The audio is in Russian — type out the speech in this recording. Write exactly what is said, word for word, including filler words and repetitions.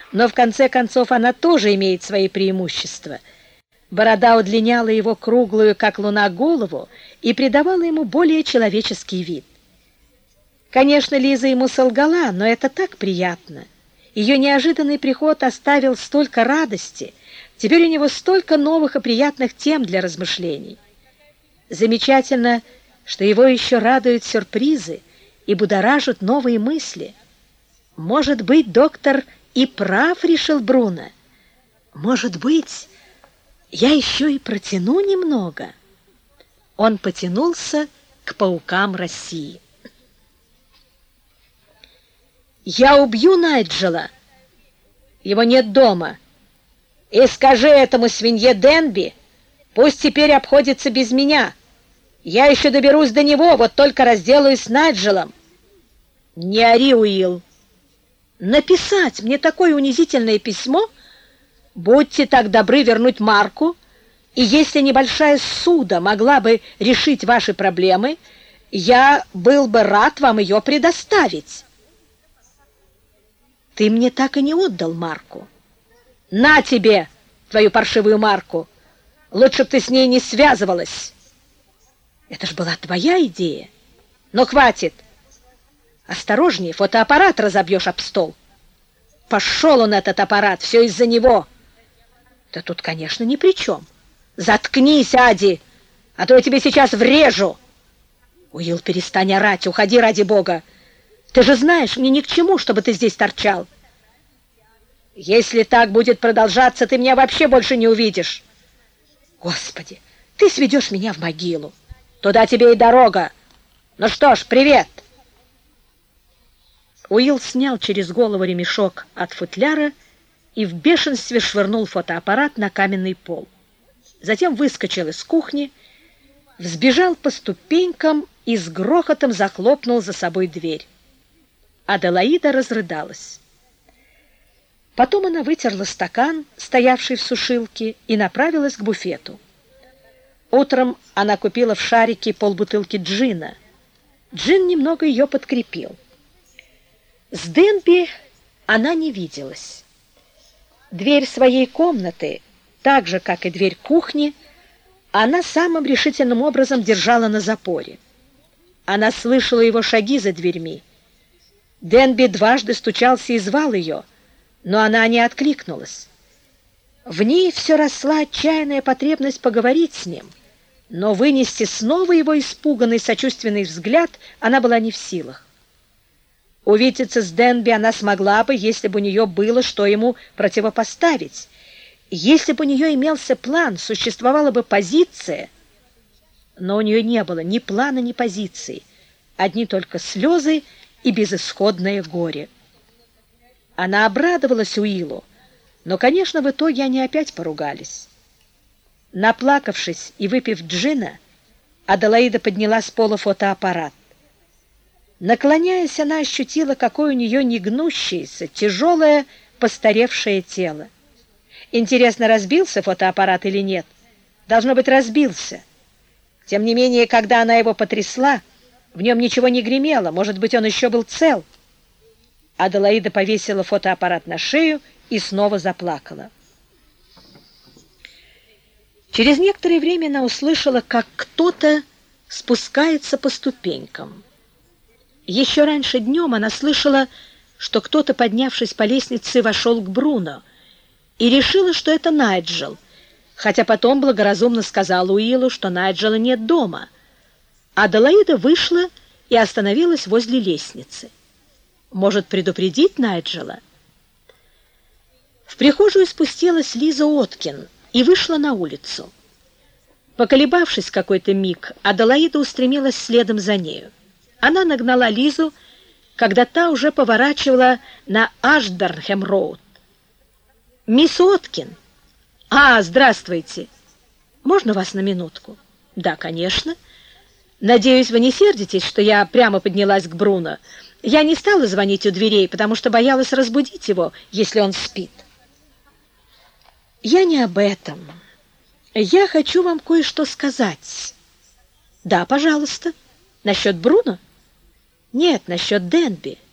но в конце концов она тоже имеет свои преимущества. Борода удлиняла его круглую, как луна, голову и придавала ему более человеческий вид. Конечно, Лиза ему солгала, но это так приятно. Ее неожиданный приход оставил столько радости, теперь у него столько новых и приятных тем для размышлений. Замечательно, что его еще радуют сюрпризы и будоражат новые мысли. Может быть, доктор и прав, решил Бруно. Может быть, я еще и протяну немного. Он потянулся к паукам России. Я убью Найджела. Его нет дома. И скажи этому свинье Денби, пусть теперь обходится без меня. Я еще доберусь до него, вот только разделаюсь с Найджелом. Не ори, Уилл. Написать мне такое унизительное письмо? Будьте так добры вернуть марку, и если небольшая ссуда могла бы решить ваши проблемы, я был бы рад вам ее предоставить. Ты мне так и не отдал марку. На тебе твою паршивую марку. Лучше б ты с ней не связывалась. Это ж была твоя идея. Но хватит. Осторожнее, фотоаппарат разобьешь об стол. Пошел он, этот аппарат, все из-за него. Да тут, конечно, ни при чем. Заткнись, Ади, а то я тебе сейчас врежу. Уилл, перестань орать, уходи ради бога. Ты же знаешь, мне ни к чему, чтобы ты здесь торчал. Если так будет продолжаться, ты меня вообще больше не увидишь. Господи, ты сведешь меня в могилу. Туда тебе и дорога. Ну что ж, привет. Уилл снял через голову ремешок от футляра и в бешенстве швырнул фотоаппарат на каменный пол. Затем выскочил из кухни, взбежал по ступенькам и с грохотом захлопнул за собой дверь. Аделаида разрыдалась. Потом она вытерла стакан, стоявший в сушилке, и направилась к буфету. Утром она купила в Шарике полбутылки джина. Джин немного ее подкрепил. С Денби она не виделась. Дверь своей комнаты, так же, как и дверь кухни, она самым решительным образом держала на запоре. Она слышала его шаги за дверьми. Денби дважды стучался и звал ее, но она не откликнулась. В ней все росла отчаянная потребность поговорить с ним, но вынести снова его испуганный сочувственный взгляд она была не в силах. Увидеться с Денби она смогла бы, если бы у нее было что ему противопоставить. Если бы у нее имелся план, существовала бы позиция, но у нее не было ни плана, ни позиции, одни только слезы и безысходное горе. Она обрадовалась Уиллу, но, конечно, в итоге они опять поругались. Наплакавшись и выпив джина, Аделаида подняла с пола фотоаппарат. Наклоняясь, она ощутила, какое у нее негнущееся, тяжелое, постаревшее тело. Интересно, разбился фотоаппарат или нет? Должно быть, разбился. Тем не менее, когда она его потрясла, в нем ничего не гремело, может быть, он еще был цел. Аделаида повесила фотоаппарат на шею и снова заплакала. Через некоторое время она услышала, как кто-то спускается по ступенькам. Еще раньше днем она слышала, что кто-то, поднявшись по лестнице, вошел к Бруно, и решила, что это Найджел, хотя потом благоразумно сказала Уиллу, что Найджела нет дома. Аделаида вышла и остановилась возле лестницы. Может, предупредить Найджела? В прихожую спустилась Лиза Откин и вышла на улицу. Поколебавшись какой-то миг, Аделаида устремилась следом за нею. Она нагнала Лизу, когда та уже поворачивала на Ашбернхэм-роуд. «Мисс Откин!» «А, здравствуйте! Можно вас на минутку?» «Да, конечно. Надеюсь, вы не сердитесь, что я прямо поднялась к Бруно. Я не стала звонить у дверей, потому что боялась разбудить его, если он спит». «Я не об этом. Я хочу вам кое-что сказать». «Да, пожалуйста. Насчет Бруно?» «Нет, насчет Денби.